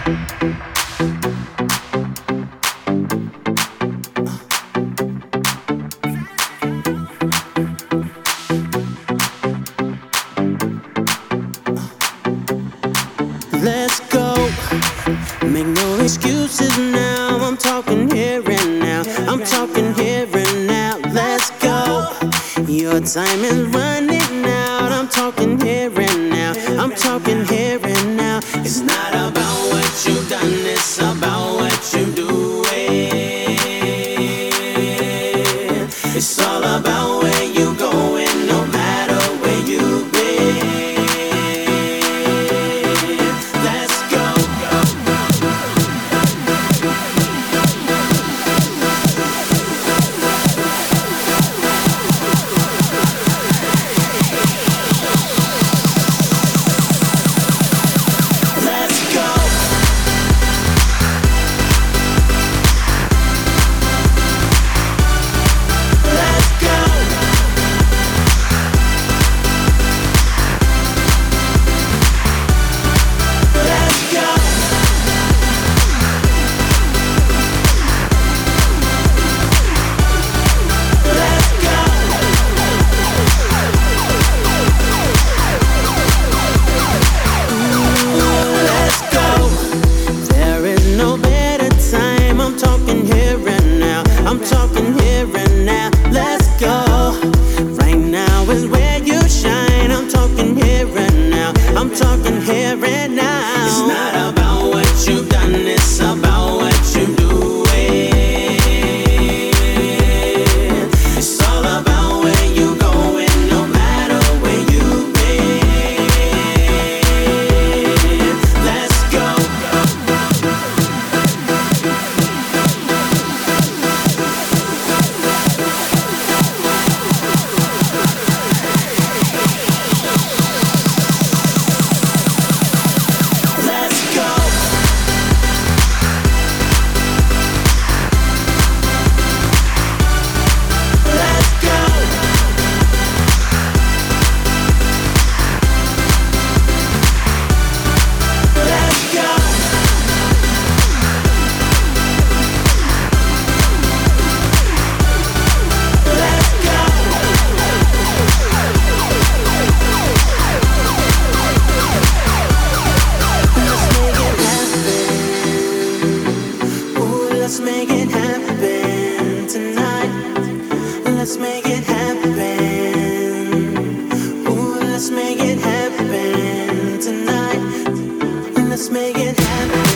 Let's go. Make no excuses now. I'm talking here and now. I'm talking here and now. Let's go. Your time is running out. I'm talking here and now. I'm talking here and now. It's not about what you've done, it's about what you're doing. It's all about where you're going, no matter where you've been. Let's go. Let's go. Let's go. Let's go. Let's go. Let's go. There is no better time. I'm talking here and now. I'm talking here and now. Let's go. Right now is where you shine. I'm talking here and now. I'm talking here and now. It's not about what you've done, it's about what you're doing. It's all about where you're going, no matter where you've been. Let's go. Let's go. Let's go. Let's go. Let's go. Let's make it happen tonight. Let's make it happen. Ooh, let's make it happen tonight. Let's make it happen.